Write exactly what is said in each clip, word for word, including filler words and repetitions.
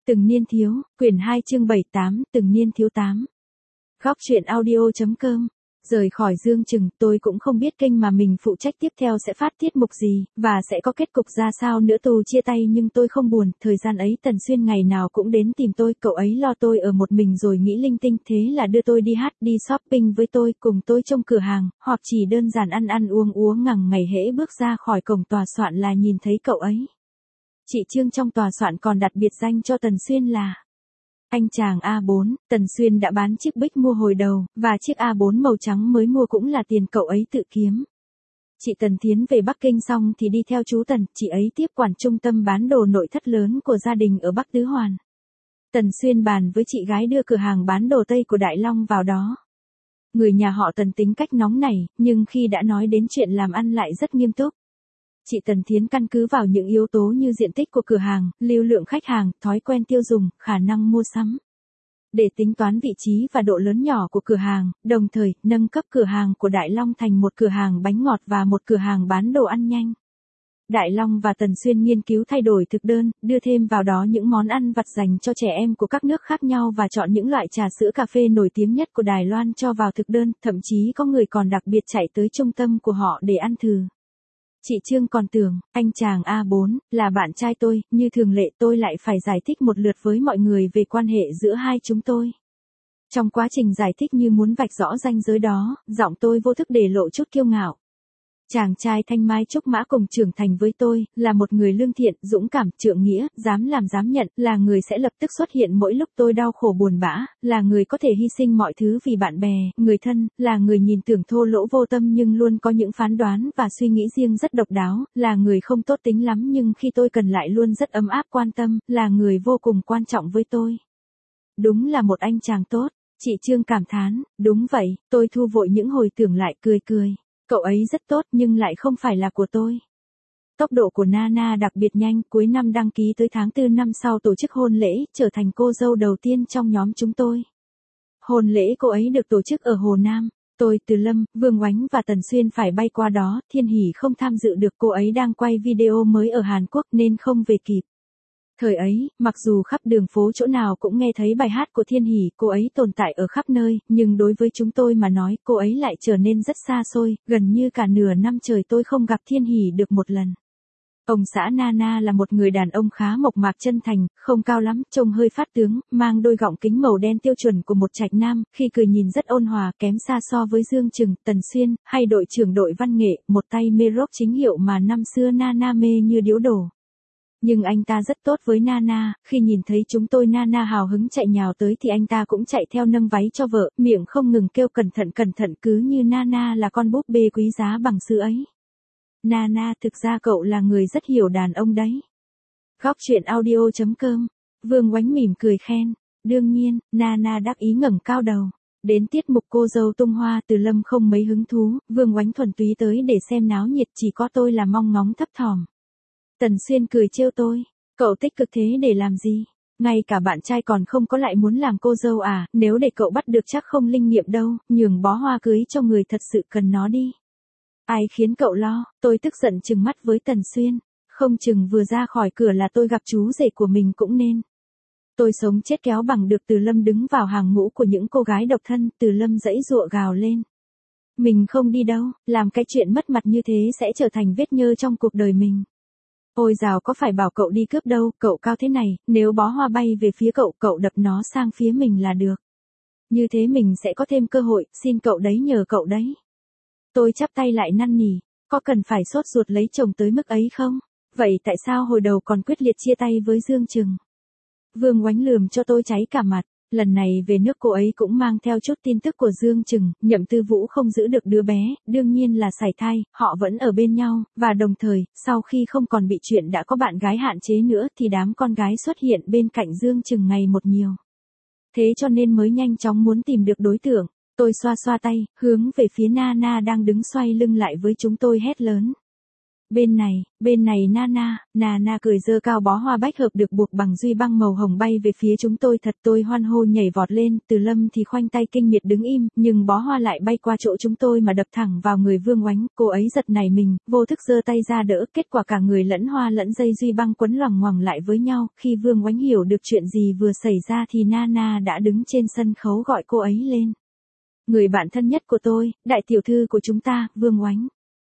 Từng niên thiếu, quyển hai chương bảy tám, từng niên thiếu tám. Góc truyện audio.com. Rời khỏi Dương Trừng, tôi cũng không biết kênh mà mình phụ trách tiếp theo sẽ phát tiết mục gì, và sẽ có kết cục ra sao nữa. Tù chia tay nhưng tôi không buồn, thời gian ấy Tần Xuyên ngày nào cũng đến tìm tôi, cậu ấy lo tôi ở một mình rồi nghĩ linh tinh, thế là đưa tôi đi hát, đi shopping với tôi, cùng tôi trông cửa hàng, hoặc chỉ đơn giản ăn ăn uống uống ngằng ngày. Hễ bước ra khỏi cổng tòa soạn là nhìn thấy cậu ấy. Chị Trương trong tòa soạn còn đặt biệt danh cho Tần Xuyên là anh chàng A bốn, Tần Xuyên đã bán chiếc Bích mua hồi đầu, và chiếc A bốn màu trắng mới mua cũng là tiền cậu ấy tự kiếm. Chị Tần Thiến về Bắc Kinh xong thì đi theo chú Tần, chị ấy tiếp quản trung tâm bán đồ nội thất lớn của gia đình ở Bắc Tứ Hoàn. Tần Xuyên bàn với chị gái đưa cửa hàng bán đồ Tây của Đại Long vào đó. Người nhà họ Tần tính cách nóng nảy, nhưng khi đã nói đến chuyện làm ăn lại rất nghiêm túc. Chị Tần Thiến căn cứ vào những yếu tố như diện tích của cửa hàng, lưu lượng khách hàng, thói quen tiêu dùng, khả năng mua sắm, để tính toán vị trí và độ lớn nhỏ của cửa hàng, đồng thời nâng cấp cửa hàng của Đại Long thành một cửa hàng bánh ngọt và một cửa hàng bán đồ ăn nhanh. Đại Long và Tần Xuyên nghiên cứu thay đổi thực đơn, đưa thêm vào đó những món ăn vặt dành cho trẻ em của các nước khác nhau và chọn những loại trà sữa cà phê nổi tiếng nhất của Đài Loan cho vào thực đơn, thậm chí có người còn đặc biệt chạy tới trung tâm của họ để ăn thử. Chị Trương còn tưởng, anh chàng A bốn, là bạn trai tôi, như thường lệ tôi lại phải giải thích một lượt với mọi người về quan hệ giữa hai chúng tôi. Trong quá trình giải thích như muốn vạch rõ ranh giới đó, giọng tôi vô thức để lộ chút kiêu ngạo. Chàng trai thanh mai trúc mã cùng trưởng thành với tôi, là một người lương thiện, dũng cảm, trượng nghĩa, dám làm dám nhận, là người sẽ lập tức xuất hiện mỗi lúc tôi đau khổ buồn bã, là người có thể hy sinh mọi thứ vì bạn bè, người thân, là người nhìn tưởng thô lỗ vô tâm nhưng luôn có những phán đoán và suy nghĩ riêng rất độc đáo, là người không tốt tính lắm nhưng khi tôi cần lại luôn rất ấm áp quan tâm, là người vô cùng quan trọng với tôi. Đúng là một anh chàng tốt, chị Trương cảm thán, đúng vậy, tôi thu vội những hồi tưởng lại cười cười. Cậu ấy rất tốt nhưng lại không phải là của tôi. Tốc độ của Nana đặc biệt nhanh, cuối năm đăng ký tới tháng tư năm sau tổ chức hôn lễ, trở thành cô dâu đầu tiên trong nhóm chúng tôi. Hôn lễ cô ấy được tổ chức ở Hồ Nam. Tôi, Từ Lâm, Vương Oánh và Tần Xuyên phải bay qua đó, Thiên Hỷ không tham dự được, cô ấy đang quay video mới ở Hàn Quốc nên không về kịp. Thời ấy, mặc dù khắp đường phố chỗ nào cũng nghe thấy bài hát của Thiên Hỷ, cô ấy tồn tại ở khắp nơi, nhưng đối với chúng tôi mà nói, cô ấy lại trở nên rất xa xôi, gần như cả nửa năm trời tôi không gặp Thiên Hỷ được một lần. Ông xã Nana là một người đàn ông khá mộc mạc chân thành, không cao lắm, trông hơi phát tướng, mang đôi gọng kính màu đen tiêu chuẩn của một trạch nam, khi cười nhìn rất ôn hòa, kém xa so với Dương Trừng, Tần Xuyên, hay đội trưởng đội văn nghệ, một tay mê rock chính hiệu mà năm xưa Nana mê như điếu đổ. Nhưng anh ta rất tốt với Nana, khi nhìn thấy chúng tôi Nana hào hứng chạy nhào tới thì anh ta cũng chạy theo nâng váy cho vợ, miệng không ngừng kêu cẩn thận cẩn thận cứ như Nana là con búp bê quý giá bằng xứ ấy. Nana, thực ra cậu là người rất hiểu đàn ông đấy. Góc truyện audio.com. Vương Oánh mỉm cười khen. Đương nhiên, Nana đắc ý ngẩng cao đầu. Đến tiết mục cô dâu tung hoa, Từ Lâm không mấy hứng thú, Vương Oánh thuần túy tới để xem náo nhiệt, chỉ có tôi là mong ngóng thấp thỏm. Tần Xuyên cười trêu tôi, cậu tích cực thế để làm gì? Ngay cả bạn trai còn không có lại muốn làm cô dâu à, nếu để cậu bắt được chắc không linh nghiệm đâu, nhường bó hoa cưới cho người thật sự cần nó đi. Ai khiến cậu lo? Tôi tức giận trừng mắt với Tần Xuyên, không chừng vừa ra khỏi cửa là tôi gặp chú rể của mình cũng nên. Tôi sống chết kéo bằng được Từ Lâm đứng vào hàng ngũ của những cô gái độc thân, Từ Lâm giãy giụa gào lên. Mình không đi đâu, làm cái chuyện mất mặt như thế sẽ trở thành vết nhơ trong cuộc đời mình. Ôi dào, có phải bảo cậu đi cướp đâu, cậu cao thế này, nếu bó hoa bay về phía cậu, cậu đập nó sang phía mình là được. Như thế mình sẽ có thêm cơ hội, xin cậu đấy, nhờ cậu đấy. Tôi chắp tay lại năn nỉ, có cần phải sốt ruột lấy chồng tới mức ấy không? Vậy tại sao hồi đầu còn quyết liệt chia tay với Dương Trừng? Vương Oánh lườm cho tôi cháy cả mặt. Lần này về nước cô ấy cũng mang theo chút tin tức của Dương Trừng, Nhậm Tư Vũ không giữ được đứa bé, đương nhiên là sảy thai, họ vẫn ở bên nhau, và đồng thời, sau khi không còn bị chuyện đã có bạn gái hạn chế nữa thì đám con gái xuất hiện bên cạnh Dương Trừng ngày một nhiều. Thế cho nên mới nhanh chóng muốn tìm được đối tượng. Tôi xoa xoa tay, hướng về phía Nana đang đứng xoay lưng lại với chúng tôi hét lớn. Bên này, bên này Nana, Nana cười giơ cao bó hoa bách hợp được buộc bằng duy băng màu hồng bay về phía chúng tôi thật tôi hoan hô nhảy vọt lên, Từ Lâm thì khoanh tay kinh miệt đứng im, nhưng bó hoa lại bay qua chỗ chúng tôi mà đập thẳng vào người Vương Oánh, cô ấy giật nảy mình, vô thức giơ tay ra đỡ, kết quả cả người lẫn hoa lẫn dây duy băng quấn loằng ngoằng lại với nhau, khi Vương Oánh hiểu được chuyện gì vừa xảy ra thì Nana đã đứng trên sân khấu gọi cô ấy lên. Người bạn thân nhất của tôi, đại tiểu thư của chúng ta, Vương Oánh.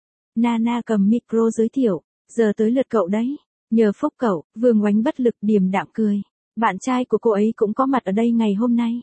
Nana cầm micro giới thiệu, giờ tới lượt cậu đấy, nhờ phúc cậu, Vương Oánh bất lực điềm đạm cười, bạn trai của cô ấy cũng có mặt ở đây ngày hôm nay.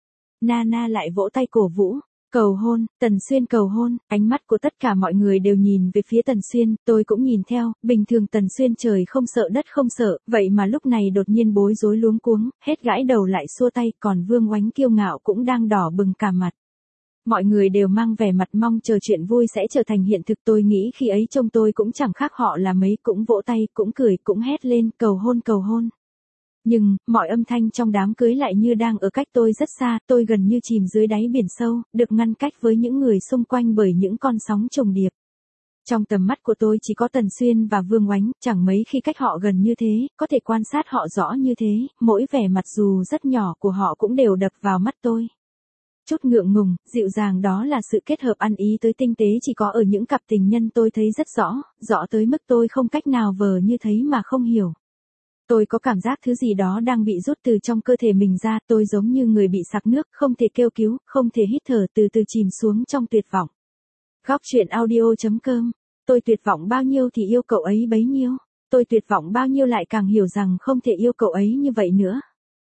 Nana lại vỗ tay cổ vũ, cầu hôn, Tần Xuyên cầu hôn, ánh mắt của tất cả mọi người đều nhìn về phía Tần Xuyên, tôi cũng nhìn theo, bình thường Tần Xuyên trời không sợ đất không sợ, vậy mà lúc này đột nhiên bối rối luống cuống, hết gãi đầu lại xua tay, còn Vương Oánh kiêu ngạo cũng đang đỏ bừng cả mặt. Mọi người đều mang vẻ mặt mong chờ chuyện vui sẽ trở thành hiện thực, tôi nghĩ khi ấy trông tôi cũng chẳng khác họ là mấy, cũng vỗ tay, cũng cười, cũng hét lên, cầu hôn cầu hôn. Nhưng, mọi âm thanh trong đám cưới lại như đang ở cách tôi rất xa, tôi gần như chìm dưới đáy biển sâu, được ngăn cách với những người xung quanh bởi những con sóng trùng điệp. Trong tầm mắt của tôi chỉ có Tần Xuyên và Vương Oánh, chẳng mấy khi cách họ gần như thế, có thể quan sát họ rõ như thế, mỗi vẻ mặt dù rất nhỏ của họ cũng đều đập vào mắt tôi. Chút ngượng ngùng, dịu dàng đó là sự kết hợp ăn ý tới tinh tế chỉ có ở những cặp tình nhân tôi thấy rất rõ, rõ tới mức tôi không cách nào vờ như thấy mà không hiểu. Tôi có cảm giác thứ gì đó đang bị rút từ trong cơ thể mình ra, tôi giống như người bị sặc nước, không thể kêu cứu, không thể hít thở, từ từ chìm xuống trong tuyệt vọng. Góc truyện audio chấm com. Tôi tuyệt vọng bao nhiêu thì yêu cậu ấy bấy nhiêu. Tôi tuyệt vọng bao nhiêu lại càng hiểu rằng không thể yêu cậu ấy như vậy nữa.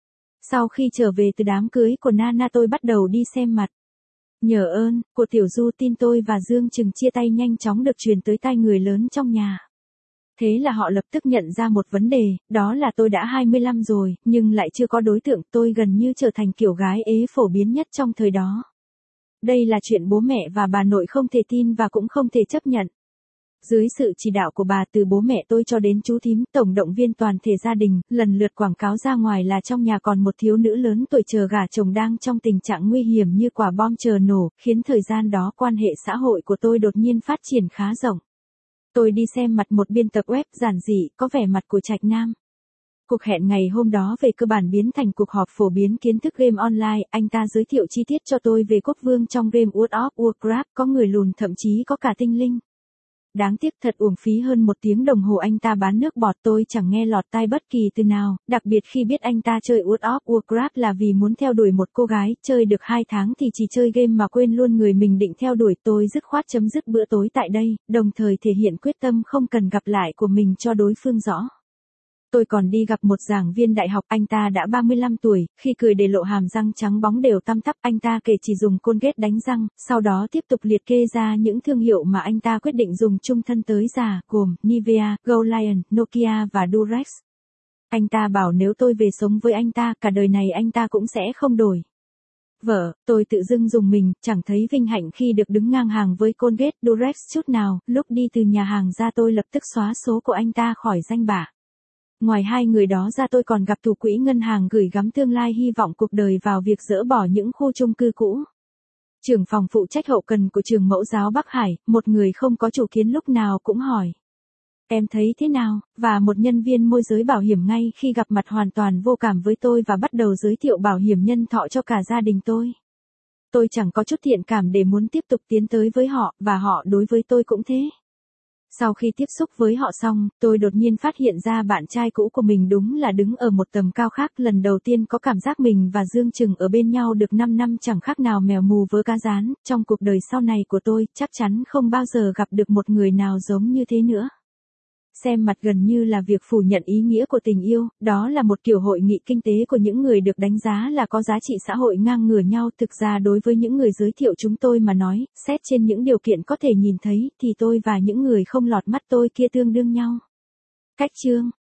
Sau khi trở về từ đám cưới của Nana tôi bắt đầu đi xem mặt. Nhờ ơn, của Tiểu Du tin tôi và Dương Trừng chia tay nhanh chóng được truyền tới tai người lớn trong nhà. Thế là họ lập tức nhận ra một vấn đề, đó là tôi đã hai mươi lăm rồi, nhưng lại chưa có đối tượng, tôi gần như trở thành kiểu gái ế phổ biến nhất trong thời đó. Đây là chuyện bố mẹ và bà nội không thể tin và cũng không thể chấp nhận. Dưới sự chỉ đạo của bà, từ bố mẹ tôi cho đến chú thím, tổng động viên toàn thể gia đình, lần lượt quảng cáo ra ngoài là trong nhà còn một thiếu nữ lớn tuổi chờ gả chồng đang trong tình trạng nguy hiểm như quả bom chờ nổ, khiến thời gian đó quan hệ xã hội của tôi đột nhiên phát triển khá rộng. Tôi đi xem mặt một biên tập web giản dị, có vẻ mặt của Trạch Nam. Cuộc hẹn ngày hôm đó về cơ bản biến thành cuộc họp phổ biến kiến thức game online, anh ta giới thiệu chi tiết cho tôi về quốc vương trong game World of Warcraft, có người lùn thậm chí có cả tinh linh. Đáng tiếc thật uổng phí hơn một tiếng đồng hồ anh ta bán nước bọt, tôi chẳng nghe lọt tai bất kỳ từ nào, đặc biệt khi biết anh ta chơi World of Warcraft là vì muốn theo đuổi một cô gái, chơi được hai tháng thì chỉ chơi game mà quên luôn người mình định theo đuổi, tôi dứt khoát chấm dứt bữa tối tại đây, đồng thời thể hiện quyết tâm không cần gặp lại của mình cho đối phương rõ. Tôi còn đi gặp một giảng viên đại học, anh ta đã ba mươi lăm tuổi, khi cười để lộ hàm răng trắng bóng đều tăm tắp, anh ta kể chỉ dùng Colgate đánh răng, sau đó tiếp tục liệt kê ra những thương hiệu mà anh ta quyết định dùng chung thân tới già, gồm Nivea, Goliath, Nokia và Durex. Anh ta bảo nếu tôi về sống với anh ta, cả đời này anh ta cũng sẽ không đổi. Vợ, tôi tự dưng dùng mình, chẳng thấy vinh hạnh khi được đứng ngang hàng với Colgate, Durex chút nào, lúc đi từ nhà hàng ra tôi lập tức xóa số của anh ta khỏi danh bạ. Ngoài hai người đó ra tôi còn gặp thủ quỹ ngân hàng gửi gắm tương lai hy vọng cuộc đời vào việc dỡ bỏ những khu chung cư cũ. Trưởng phòng phụ trách hậu cần của trường mẫu giáo Bắc Hải, một người không có chủ kiến lúc nào cũng hỏi. Em thấy thế nào? Và một nhân viên môi giới bảo hiểm ngay khi gặp mặt hoàn toàn vô cảm với tôi và bắt đầu giới thiệu bảo hiểm nhân thọ cho cả gia đình tôi. Tôi chẳng có chút thiện cảm để muốn tiếp tục tiến tới với họ, và họ đối với tôi cũng thế. Sau khi tiếp xúc với họ xong, tôi đột nhiên phát hiện ra bạn trai cũ của mình đúng là đứng ở một tầm cao khác. Lần đầu tiên có cảm giác mình và Dương Trừng ở bên nhau được năm năm chẳng khác nào mèo mù vớ cá rán. Trong cuộc đời sau này của tôi, chắc chắn không bao giờ gặp được một người nào giống như thế nữa. Xem mặt gần như là việc phủ nhận ý nghĩa của tình yêu, đó là một kiểu hội nghị kinh tế của những người được đánh giá là có giá trị xã hội ngang ngửa nhau. Thực ra đối với những người giới thiệu chúng tôi mà nói, xét trên những điều kiện có thể nhìn thấy, thì tôi và những người không lọt mắt tôi kia tương đương nhau. Cách chương